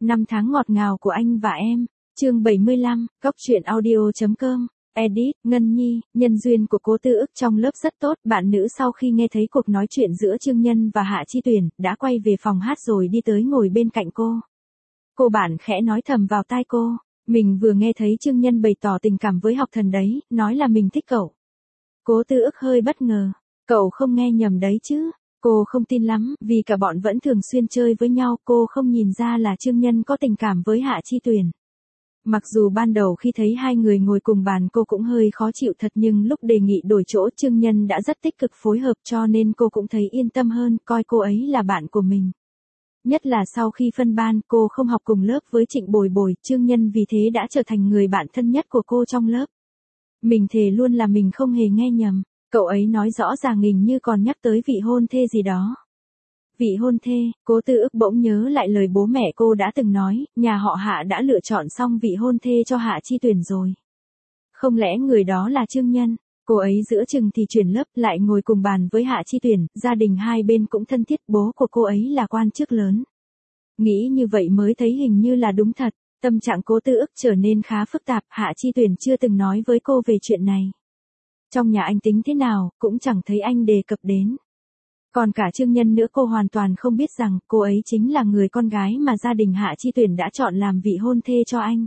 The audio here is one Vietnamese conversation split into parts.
Năm tháng ngọt ngào của anh và em. Chương 75, Cóc truyện audio.com. Edit, Ngân Nhi, nhân duyên của Cố Tư Ức trong lớp rất tốt. Bạn nữ sau khi nghe thấy cuộc nói chuyện giữa Trương Nhân và Hạ Chi Tuyển, đã quay về phòng hát rồi đi tới ngồi bên cạnh cô. Cô bạn khẽ nói thầm vào tai cô, mình vừa nghe thấy Trương Nhân bày tỏ tình cảm với Học Thần đấy, nói là mình thích cậu. Cố Tư Ức hơi bất ngờ, cậu không nghe nhầm đấy chứ? Cô không tin lắm, vì cả bọn vẫn thường xuyên chơi với nhau, cô không nhìn ra là Trương Nhân có tình cảm với Hạ Chi Tuyển. Mặc dù ban đầu khi thấy hai người ngồi cùng bàn cô cũng hơi khó chịu thật, nhưng lúc đề nghị đổi chỗ Trương Nhân đã rất tích cực phối hợp, cho nên cô cũng thấy yên tâm hơn, coi cô ấy là bạn của mình. Nhất là sau khi phân ban, cô không học cùng lớp với Trịnh Bồi Bồi, Trương Nhân vì thế đã trở thành người bạn thân nhất của cô trong lớp. Mình thề luôn là mình không hề nghe nhầm, cậu ấy nói rõ ràng hình như còn nhắc tới vị hôn thê gì đó. Vị hôn thê, Cố Tư Ức bỗng nhớ lại lời bố mẹ cô đã từng nói, nhà họ Hạ đã lựa chọn xong vị hôn thê cho Hạ Chi Tuyển rồi. Không lẽ người đó là Trương Nhân? Cô ấy giữa chừng thì chuyển lớp lại ngồi cùng bàn với Hạ Chi Tuyển, gia đình hai bên cũng thân thiết, bố của cô ấy là quan chức lớn. Nghĩ như vậy mới thấy hình như là đúng thật, tâm trạng Cố Tư Ức trở nên khá phức tạp, Hạ Chi Tuyển chưa từng nói với cô về chuyện này. Trong nhà anh tính thế nào, cũng chẳng thấy anh đề cập đến. Còn cả Trương Nhân nữa, cô hoàn toàn không biết rằng cô ấy chính là người con gái mà gia đình Hạ Chi Tuyển đã chọn làm vị hôn thê cho anh.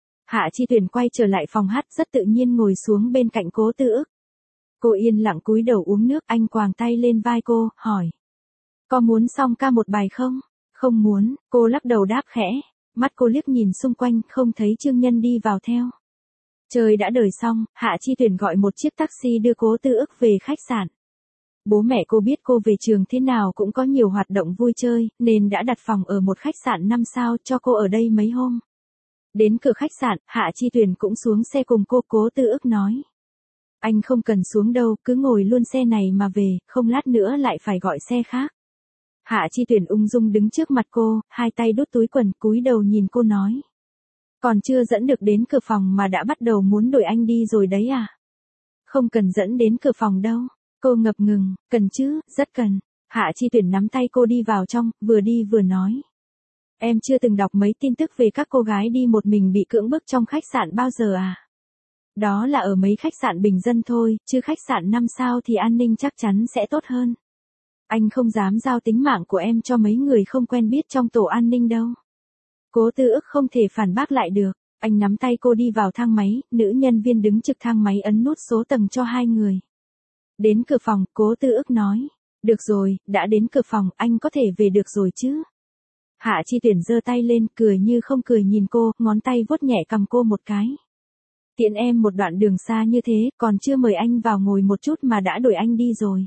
Hạ Chi Tuyển quay trở lại phòng hát rất tự nhiên ngồi xuống bên cạnh Cố Tư Ức. Cô yên lặng cúi đầu uống nước, anh quàng tay lên vai cô, hỏi. Có muốn song ca một bài không? Không muốn, cô lắc đầu đáp khẽ. Mắt cô liếc nhìn xung quanh, không thấy Trương Nhân đi vào theo. Trời đã đời xong, Hạ Chi Tuyển gọi một chiếc taxi đưa Cố Tư Ức về khách sạn. Bố mẹ cô biết cô về trường thế nào cũng có nhiều hoạt động vui chơi, nên đã đặt phòng ở một khách sạn 5 sao cho cô ở đây mấy hôm. Đến cửa khách sạn, Hạ Chi Tuyển cũng xuống xe cùng cô. Cố Tư Ức nói. Anh không cần xuống đâu, cứ ngồi luôn xe này mà về, không lát nữa lại phải gọi xe khác. Hạ Chi Tuyển ung dung đứng trước mặt cô, hai tay đút túi quần, cúi đầu nhìn cô nói. Còn chưa dẫn được đến cửa phòng mà đã bắt đầu muốn đuổi anh đi rồi đấy à? Không cần dẫn đến cửa phòng đâu. Cô ngập ngừng, cần chứ, rất cần. Hạ Chi Tuyển nắm tay cô đi vào trong, vừa đi vừa nói. Em chưa từng đọc mấy tin tức về các cô gái đi một mình bị cưỡng bức trong khách sạn bao giờ à? Đó là ở mấy khách sạn bình dân thôi, chứ khách sạn 5 sao thì an ninh chắc chắn sẽ tốt hơn. Anh không dám giao tính mạng của em cho mấy người không quen biết trong tổ an ninh đâu. Cố Tư Ức không thể phản bác lại được. Anh nắm tay cô đi vào thang máy, nữ nhân viên đứng trực thang máy ấn nút số tầng cho hai người. Đến cửa phòng, Cố Tư Ức nói. Được rồi, đã đến cửa phòng, anh có thể về được rồi chứ? Hạ Chi Tuyển giơ tay lên, cười như không cười nhìn cô, ngón tay vuốt nhẹ cằm cô một cái. Tiện em một đoạn đường xa như thế, còn chưa mời anh vào ngồi một chút mà đã đuổi anh đi rồi.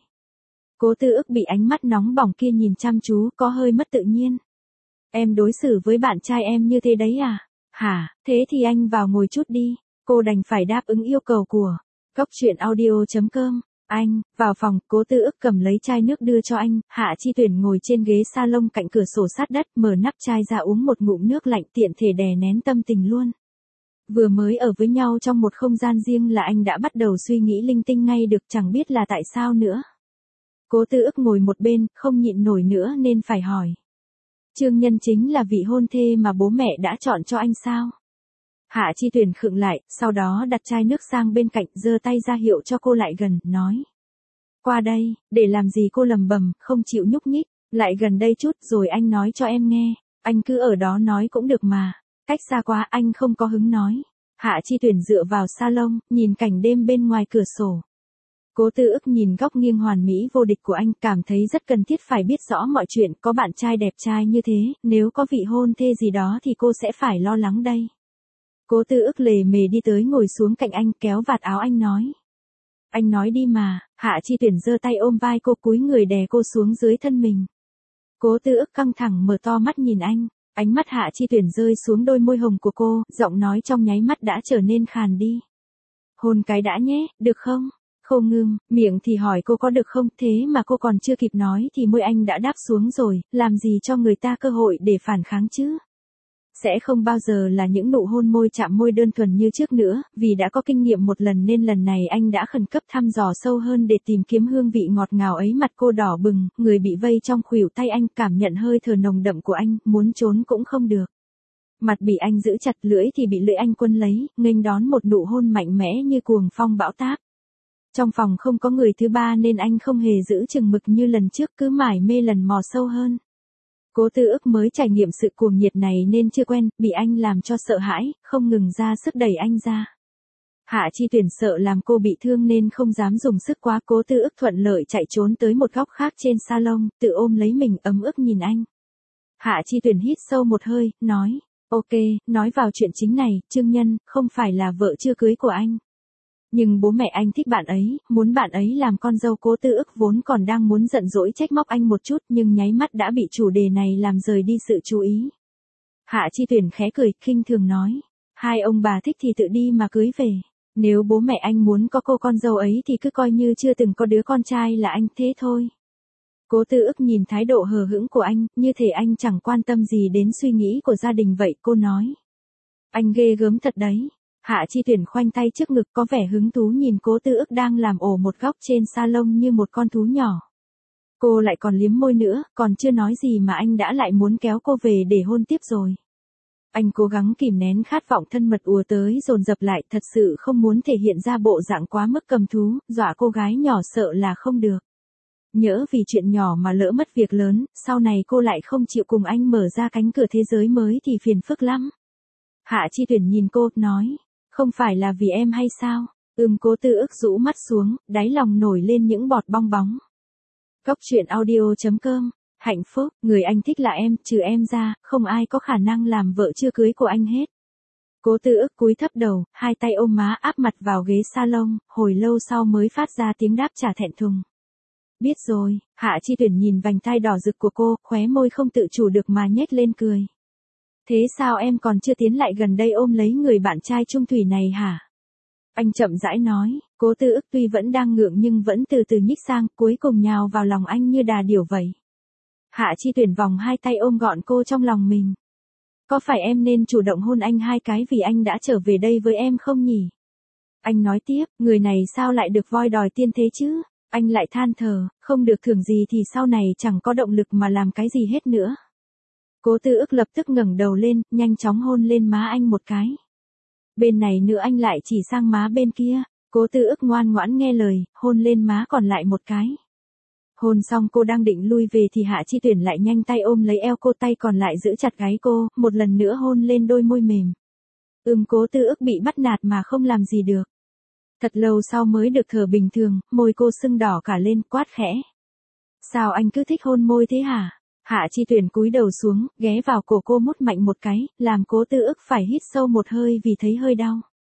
Cố Tư Ức bị ánh mắt nóng bỏng kia nhìn chăm chú, có hơi mất tự nhiên. Em đối xử với bạn trai em như thế đấy à? Hả, thế thì anh vào ngồi chút đi. Cô đành phải đáp ứng yêu cầu của Cóc truyện audio.com. Anh, vào phòng, Cố Tư Ức cầm lấy chai nước đưa cho anh, Hạ Chi Tuyển ngồi trên ghế salon cạnh cửa sổ sát đất, mở nắp chai ra uống một ngụm nước lạnh, tiện thể đè nén tâm tình luôn. Vừa mới ở với nhau trong một không gian riêng là anh đã bắt đầu suy nghĩ linh tinh ngay được, chẳng biết là tại sao nữa. Cố Tư Ức ngồi một bên, không nhịn nổi nữa nên phải hỏi. Trương Nhân chính là vị hôn thê mà bố mẹ đã chọn cho anh sao? Hạ Chi Tuyển khựng lại, sau đó đặt chai nước sang bên cạnh, giơ tay ra hiệu cho cô lại gần, nói. Qua đây, để làm gì? Cô lầm bầm, không chịu nhúc nhích, lại gần đây chút rồi anh nói cho em nghe. Anh cứ ở đó nói cũng được mà, cách xa quá anh không có hứng nói. Hạ Chi Tuyển dựa vào salon, nhìn cảnh đêm bên ngoài cửa sổ. Cố Tư Ức nhìn góc nghiêng hoàn mỹ vô địch của anh, cảm thấy rất cần thiết phải biết rõ mọi chuyện, có bạn trai đẹp trai như thế, nếu có vị hôn thê gì đó thì cô sẽ phải lo lắng đây. Cố Tư Ức lề mề đi tới ngồi xuống cạnh anh, kéo vạt áo anh nói. Anh nói đi mà. Hạ Chi Tuyển giơ tay ôm vai cô, cúi người đè cô xuống dưới thân mình. Cố Tư Ức căng thẳng mở to mắt nhìn anh, ánh mắt Hạ Chi Tuyển rơi xuống đôi môi hồng của cô, giọng nói trong nháy mắt đã trở nên khàn đi. Hôn cái đã nhé, được không? Cô ngưng, miệng thì hỏi cô có được không, thế mà cô còn chưa kịp nói thì môi anh đã đáp xuống rồi, làm gì cho người ta cơ hội để phản kháng chứ? Sẽ không bao giờ là những nụ hôn môi chạm môi đơn thuần như trước nữa, vì đã có kinh nghiệm một lần nên lần này anh đã khẩn cấp thăm dò sâu hơn để tìm kiếm hương vị ngọt ngào ấy. Mặt cô đỏ bừng, người bị vây trong khuỷu tay anh, cảm nhận hơi thở nồng đậm của anh, muốn trốn cũng không được. Mặt bị anh giữ chặt, lưỡi thì bị lưỡi anh quân lấy, nghênh đón một nụ hôn mạnh mẽ như cuồng phong bão táp. Trong phòng không có người thứ ba nên anh không hề giữ chừng mực như lần trước, cứ mải mê lần mò sâu hơn. Cố Tư Ức mới trải nghiệm sự cuồng nhiệt này nên chưa quen, bị anh làm cho sợ hãi, không ngừng ra sức đẩy anh ra. Hạ Chi Tuyển sợ làm cô bị thương nên không dám dùng sức quá, Cố Tư Ức thuận lợi chạy trốn tới một góc khác trên salon, tự ôm lấy mình ấm ức nhìn anh. Hạ Chi Tuyển hít sâu một hơi, nói, ok, nói vào chuyện chính này, Trương Nhân, không phải là vợ chưa cưới của anh. Nhưng bố mẹ anh thích bạn ấy, muốn bạn ấy làm con dâu. Cố Tư Ức vốn còn đang muốn giận dỗi trách móc anh một chút nhưng nháy mắt đã bị chủ đề này làm rời đi sự chú ý. Hạ Chi Tuyển khẽ cười, khinh thường nói, hai ông bà thích thì tự đi mà cưới về. Nếu bố mẹ anh muốn có cô con dâu ấy thì cứ coi như chưa từng có đứa con trai là anh thế thôi. Cố Tư Ức nhìn thái độ hờ hững của anh, như thể anh chẳng quan tâm gì đến suy nghĩ của gia đình vậy, cô nói. Anh ghê gớm thật đấy. Hạ Chi Tuyển khoanh tay trước ngực có vẻ hứng thú nhìn Cố Tư Ức đang làm ổ một góc trên salon như một con thú nhỏ. Cô lại còn liếm môi nữa, còn chưa nói gì mà anh đã lại muốn kéo cô về để hôn tiếp rồi. Anh cố gắng kìm nén khát vọng thân mật ùa tới dồn dập lại, thật sự không muốn thể hiện ra bộ dạng quá mức cầm thú, dọa cô gái nhỏ sợ là không được. Nhỡ vì chuyện nhỏ mà lỡ mất việc lớn, sau này cô lại không chịu cùng anh mở ra cánh cửa thế giới mới thì phiền phức lắm. Hạ Chi Tuyển nhìn cô, nói, không phải là vì em hay sao? Cố Tư Ức rũ mắt xuống, đáy lòng nổi lên những bọt bong bóng. Góc truyện audio.com, hạnh phúc, người anh thích là em, trừ em ra, không ai có khả năng làm vợ chưa cưới của anh hết. Cố Tư Ức cúi thấp đầu, hai tay ôm má áp mặt vào ghế salon, hồi lâu sau mới phát ra tiếng đáp trả thẹn thùng. Biết rồi. Hạ Chi Tuyển nhìn vành tai đỏ rực của cô, khóe môi không tự chủ được mà nhếch lên cười. Thế sao em còn chưa tiến lại gần đây ôm lấy người bạn trai chung thủy này hả? Anh chậm rãi nói. Cố Tư Ức tuy vẫn đang ngượng nhưng vẫn từ từ nhích sang, cuối cùng nhào vào lòng anh như đà điểu vậy. Hạ Chi Tuyển vòng hai tay ôm gọn cô trong lòng mình. Có phải em nên chủ động hôn anh hai cái vì anh đã trở về đây với em không nhỉ? Anh nói tiếp, người này sao lại được voi đòi tiên thế chứ? Anh lại than thở, không được thưởng gì thì sau này chẳng có động lực mà làm cái gì hết nữa. Cố Tư Ức lập tức ngẩng đầu lên, nhanh chóng hôn lên má anh một cái. Bên này nữa anh lại chỉ sang má bên kia. Cố Tư Ức ngoan ngoãn nghe lời, hôn lên má còn lại một cái. Hôn xong cô đang định lui về thì Hạ Chi Tuyển lại nhanh tay ôm lấy eo cô, tay còn lại giữ chặt gáy cô, một lần nữa hôn lên đôi môi mềm. Cố Tư Ức bị bắt nạt mà không làm gì được. Thật lâu sau mới được thở bình thường, môi cô sưng đỏ cả lên, quát khẽ. Sao anh cứ thích hôn môi thế hả? Hạ Chi Tuyển cúi đầu xuống, ghé vào cổ cô mút mạnh một cái, làm Cố Tư Ức phải hít sâu một hơi vì thấy hơi đau.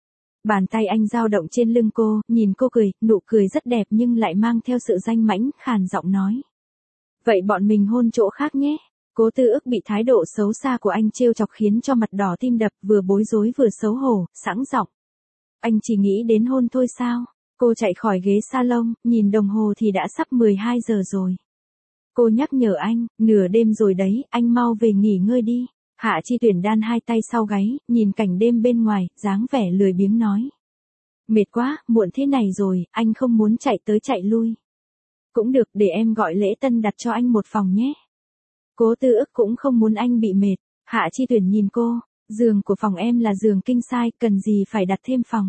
Bàn tay anh dao động trên lưng cô, nhìn cô cười, nụ cười rất đẹp nhưng lại mang theo sự danh mãnh, khàn giọng nói. Vậy bọn mình hôn chỗ khác nhé. Cố Tư Ức bị thái độ xấu xa của anh trêu chọc khiến cho mặt đỏ tim đập, vừa bối rối vừa xấu hổ, sẵn giọng. Anh chỉ nghĩ đến hôn thôi sao? Cô chạy khỏi ghế salon, nhìn đồng hồ thì đã sắp 12 giờ rồi. Cô nhắc nhở anh, nửa đêm rồi đấy, anh mau về nghỉ ngơi đi. Hạ Chi Tuyển đan hai tay sau gáy, nhìn cảnh đêm bên ngoài, dáng vẻ lười biếng nói. Mệt quá, muộn thế này rồi, anh không muốn chạy tới chạy lui. Cũng được, để em gọi lễ tân đặt cho anh một phòng nhé. Cố Tư Ức cũng không muốn anh bị mệt. Hạ Chi Tuyển nhìn cô, giường của phòng em là giường king size, cần gì phải đặt thêm phòng.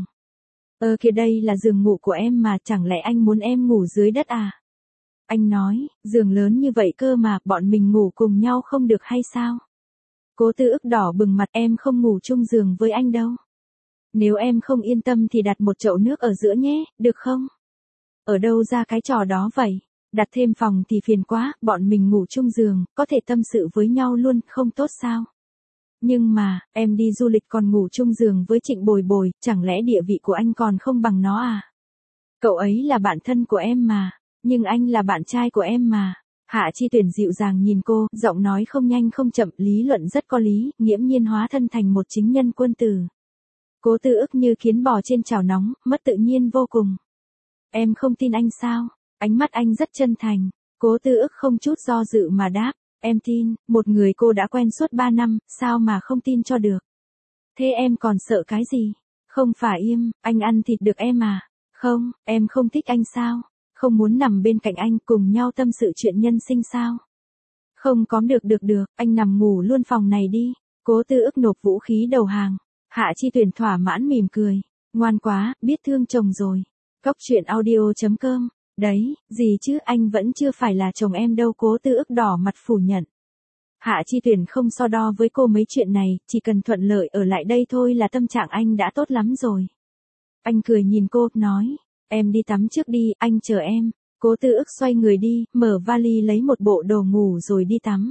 Kìa đây là giường ngủ của em mà, chẳng lẽ anh muốn em ngủ dưới đất à? Anh nói, giường lớn như vậy cơ mà, bọn mình ngủ cùng nhau không được hay sao? Cố Tư Ức đỏ bừng mặt, em không ngủ chung giường với anh đâu. Nếu em không yên tâm thì đặt một chậu nước ở giữa nhé, được không? Ở đâu ra cái trò đó vậy? Đặt thêm phòng thì phiền quá, bọn mình ngủ chung giường, có thể tâm sự với nhau luôn, không tốt sao? Nhưng mà, em đi du lịch còn ngủ chung giường với Trịnh Bồi Bồi, chẳng lẽ địa vị của anh còn không bằng nó à? Cậu ấy là bạn thân của em mà, nhưng anh là bạn trai của em mà. Hạ Chi Tuyển dịu dàng nhìn cô, giọng nói không nhanh không chậm, lý luận rất có lý, nghiễm nhiên hóa thân thành một chính nhân quân tử. Cố Tư Ức như kiến bò trên chảo nóng, mất tự nhiên vô cùng. Em không tin anh sao? Ánh mắt anh rất chân thành. Cố Tư Ức không chút do dự mà đáp. Em tin, một người cô đã quen suốt 3 năm, sao mà không tin cho được? Thế em còn sợ cái gì? Không phải anh ăn thịt được em à? Không, em không thích anh sao? Không muốn nằm bên cạnh anh cùng nhau tâm sự chuyện nhân sinh sao? Không có được, anh nằm ngủ luôn phòng này đi. Cố Tư Ức nộp vũ khí đầu hàng. Hạ Chi Tuyển thỏa mãn mỉm cười. Ngoan quá, biết thương chồng rồi. Cốc truyện audio.com. Đấy, gì chứ, anh vẫn chưa phải là chồng em đâu. Cố Tư Ức đỏ mặt phủ nhận. Hạ Chi Tuyển không so đo với cô mấy chuyện này, chỉ cần thuận lợi ở lại đây thôi là tâm trạng anh đã tốt lắm rồi. Anh cười nhìn cô, nói, em đi tắm trước đi, anh chờ em. Cố Tư Ức xoay người đi, mở vali lấy một bộ đồ ngủ rồi đi tắm.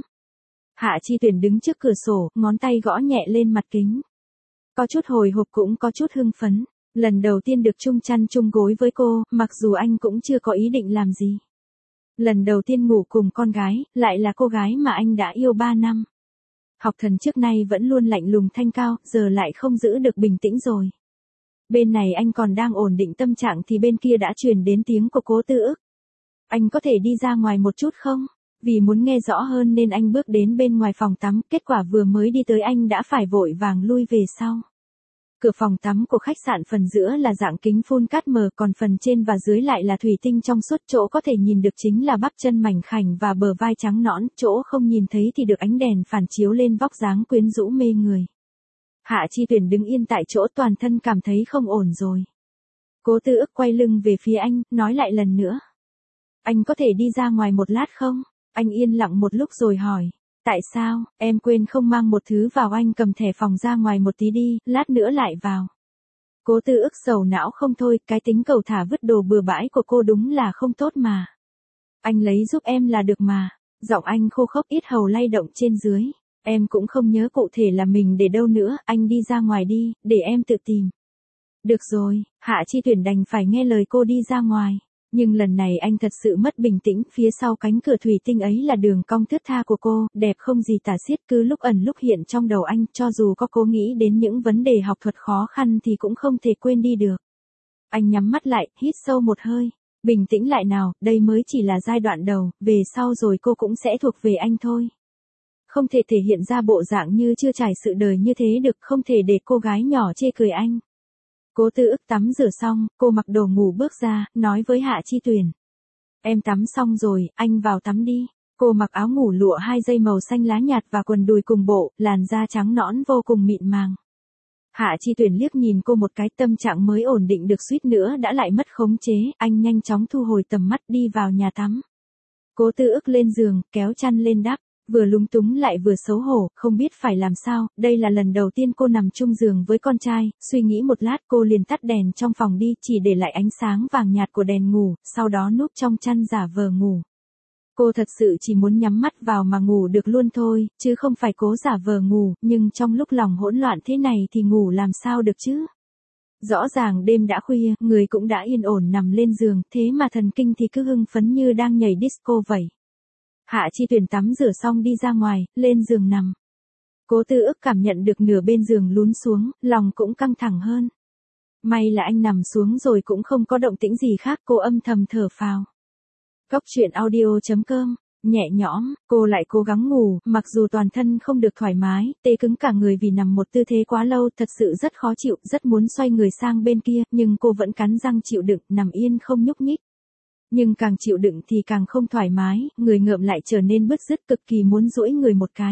Hạ Chi Tuyển đứng trước cửa sổ, ngón tay gõ nhẹ lên mặt kính. Có chút hồi hộp cũng có chút hưng phấn. Lần đầu tiên được chung chăn chung gối với cô, mặc dù anh cũng chưa có ý định làm gì. Lần đầu tiên ngủ cùng con gái, lại là cô gái mà anh đã yêu 3 năm. Học thần trước nay vẫn luôn lạnh lùng thanh cao, giờ lại không giữ được bình tĩnh rồi. Bên này anh còn đang ổn định tâm trạng thì bên kia đã truyền đến tiếng của Cố Tư Ức. Anh có thể đi ra ngoài một chút không? Vì muốn nghe rõ hơn nên anh bước đến bên ngoài phòng tắm, kết quả vừa mới đi tới anh đã phải vội vàng lui về sau. Cửa phòng tắm của khách sạn phần giữa là dạng kính phun cát mờ, còn phần trên và dưới lại là thủy tinh trong suốt, chỗ có thể nhìn được chính là bắp chân mảnh khảnh và bờ vai trắng nõn, chỗ không nhìn thấy thì được ánh đèn phản chiếu lên vóc dáng quyến rũ mê người. Hạ Chi Tuyển đứng yên tại chỗ, toàn thân cảm thấy không ổn rồi. Cố Tư Ức quay lưng về phía anh, nói lại lần nữa. Anh có thể đi ra ngoài một lát không? Anh yên lặng một lúc rồi hỏi. Tại sao, em quên không mang một thứ vào, anh cầm thẻ phòng ra ngoài một tí đi, lát nữa lại vào. Cố Tư Ức sầu não không thôi, cái tính cầu thả vứt đồ bừa bãi của cô đúng là không tốt mà. Anh lấy giúp em là được mà. Giọng anh khô khốc, yết hầu lay động trên dưới. Em cũng không nhớ cụ thể là mình để đâu nữa, anh đi ra ngoài đi, để em tự tìm. Được rồi, Hạ Chi Tuyển đành phải nghe lời cô đi ra ngoài. Nhưng lần này anh thật sự mất bình tĩnh, phía sau cánh cửa thủy tinh ấy là đường cong thướt tha của cô, đẹp không gì tả xiết, cứ lúc ẩn lúc hiện trong đầu anh, cho dù có cố nghĩ đến những vấn đề học thuật khó khăn thì cũng không thể quên đi được. Anh nhắm mắt lại, hít sâu một hơi, bình tĩnh lại nào, đây mới chỉ là giai đoạn đầu, về sau rồi cô cũng sẽ thuộc về anh thôi. Không thể thể hiện ra bộ dạng như chưa trải sự đời như thế được, không thể để cô gái nhỏ chê cười anh. Cố Tư Ức tắm rửa xong, cô mặc đồ ngủ bước ra, nói với Hạ Chi Tuyển. Em tắm xong rồi, anh vào tắm đi. Cô mặc áo ngủ lụa 2 dây màu xanh lá nhạt và quần đùi cùng bộ, làn da trắng nõn vô cùng mịn màng. Hạ Chi Tuyển liếc nhìn cô một cái, tâm trạng mới ổn định được suýt nữa đã lại mất khống chế, anh nhanh chóng thu hồi tầm mắt đi vào nhà tắm. Cố Tư Ức lên giường, kéo chăn lên đắp. Vừa lúng túng lại vừa xấu hổ, không biết phải làm sao, đây là lần đầu tiên cô nằm chung giường với con trai, suy nghĩ một lát cô liền tắt đèn trong phòng đi, chỉ để lại ánh sáng vàng nhạt của đèn ngủ, sau đó núp trong chăn giả vờ ngủ. Cô thật sự chỉ muốn nhắm mắt vào mà ngủ được luôn thôi, chứ không phải cố giả vờ ngủ, nhưng trong lúc lòng hỗn loạn thế này thì ngủ làm sao được chứ? Rõ ràng đêm đã khuya, người cũng đã yên ổn nằm lên giường, thế mà thần kinh thì cứ hưng phấn như đang nhảy disco vậy. Hạ Chi Tuyển tắm rửa xong đi ra ngoài, lên giường nằm. Cố Tư Ức cảm nhận được nửa bên giường lún xuống, lòng cũng căng thẳng hơn. May là anh nằm xuống rồi cũng không có động tĩnh gì khác, cô âm thầm thở phào. Cốc truyện audio.com, nhẹ nhõm, cô lại cố gắng ngủ, mặc dù toàn thân không được thoải mái, tê cứng cả người vì nằm một tư thế quá lâu, thật sự rất khó chịu, rất muốn xoay người sang bên kia, nhưng cô vẫn cắn răng chịu đựng, nằm yên không nhúc nhích. Nhưng càng chịu đựng thì càng không thoải mái, người ngợm lại trở nên bứt rứt, cực kỳ muốn duỗi người một cái.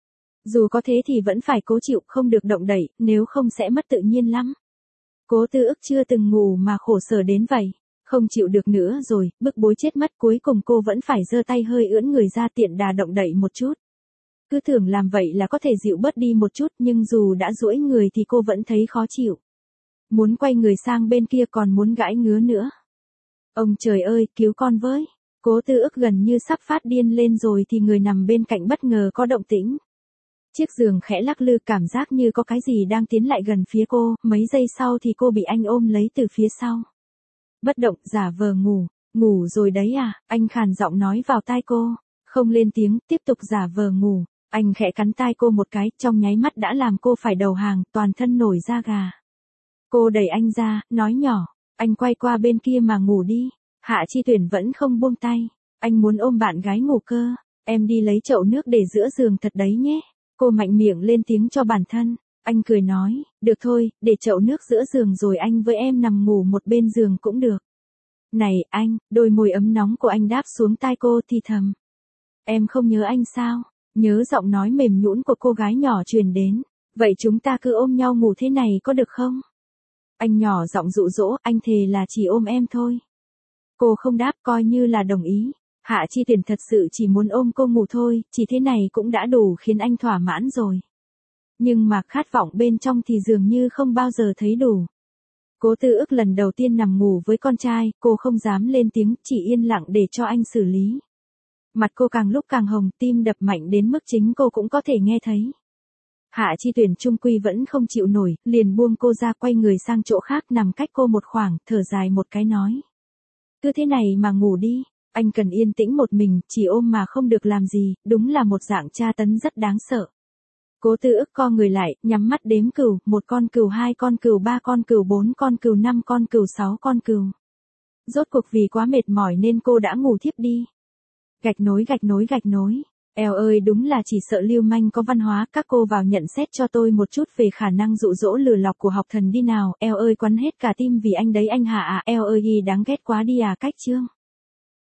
Dù có thế thì vẫn phải cố chịu, không được động đậy, nếu không sẽ mất tự nhiên lắm. Cố Tư Ức chưa từng ngủ mà khổ sở đến vậy. Không chịu được nữa rồi, bức bối chết mất, cuối cùng cô vẫn phải giơ tay hơi ưỡn người ra tiện đà động đậy một chút. Cứ tưởng làm vậy là có thể dịu bớt đi một chút, nhưng dù đã duỗi người thì cô vẫn thấy khó chịu. Muốn quay người sang bên kia còn muốn gãi ngứa nữa. Ông trời ơi, cứu con với. Cố Tư Ức gần như sắp phát điên lên rồi thì người nằm bên cạnh bất ngờ có động tĩnh. Chiếc giường khẽ lắc lư, cảm giác như có cái gì đang tiến lại gần phía cô, mấy giây sau thì cô bị anh ôm lấy từ phía sau. Bất động, giả vờ ngủ. Ngủ rồi đấy à, anh khàn giọng nói vào tai cô. Không lên tiếng, tiếp tục giả vờ ngủ. Anh khẽ cắn tai cô một cái, trong nháy mắt đã làm cô phải đầu hàng, toàn thân nổi da gà. Cô đẩy anh ra, nói nhỏ. Anh quay qua bên kia mà ngủ đi. Hạ Chi Tuyển vẫn không buông tay. Anh muốn ôm bạn gái ngủ cơ. Em đi lấy chậu nước để giữa giường thật đấy nhé. Cô mạnh miệng lên tiếng cho bản thân. Anh cười nói, được thôi, để chậu nước giữa giường rồi anh với em nằm ngủ một bên giường cũng được. Này, anh, đôi môi ấm nóng của anh đáp xuống tai cô thì thầm. Em không nhớ anh sao? Nhớ giọng nói mềm nhũn của cô gái nhỏ truyền đến. Vậy chúng ta cứ ôm nhau ngủ thế này có được không? Anh nhỏ giọng dụ dỗ, anh thề là chỉ ôm em thôi. Cô không đáp, coi như là đồng ý. Hạ Chi Tuyển thật sự chỉ muốn ôm cô ngủ thôi, chỉ thế này cũng đã đủ khiến anh thỏa mãn rồi. Nhưng mà khát vọng bên trong thì dường như không bao giờ thấy đủ. Cố Tư Ức lần đầu tiên nằm ngủ với con trai, cô không dám lên tiếng, chỉ yên lặng để cho anh xử lý. Mặt cô càng lúc càng hồng, tim đập mạnh đến mức chính cô cũng có thể nghe thấy. Hạ Chi Tuyển chung quy vẫn không chịu nổi, liền buông cô ra, quay người sang chỗ khác nằm cách cô một khoảng, thở dài một cái nói. Cứ thế này mà ngủ đi, anh cần yên tĩnh một mình, chỉ ôm mà không được làm gì, đúng là một dạng tra tấn rất đáng sợ. Cố Tư Ức co người lại, nhắm mắt đếm cừu, 1 con cừu, 2 con cừu, 3 con cừu, 4 con cừu, 5 con cừu, 6 con cừu. Rốt cuộc vì quá mệt mỏi nên cô đã ngủ thiếp đi. Gạch nối gạch nối gạch nối. Eo ơi, đúng là chỉ sợ lưu manh có văn hóa, các cô vào nhận xét cho tôi một chút về khả năng dụ dỗ lừa lọc của học thần đi nào. Eo ơi, quấn hết cả tim vì anh đấy anh Hạ à. Eo ơi, đáng ghét quá đi à. Cách chương.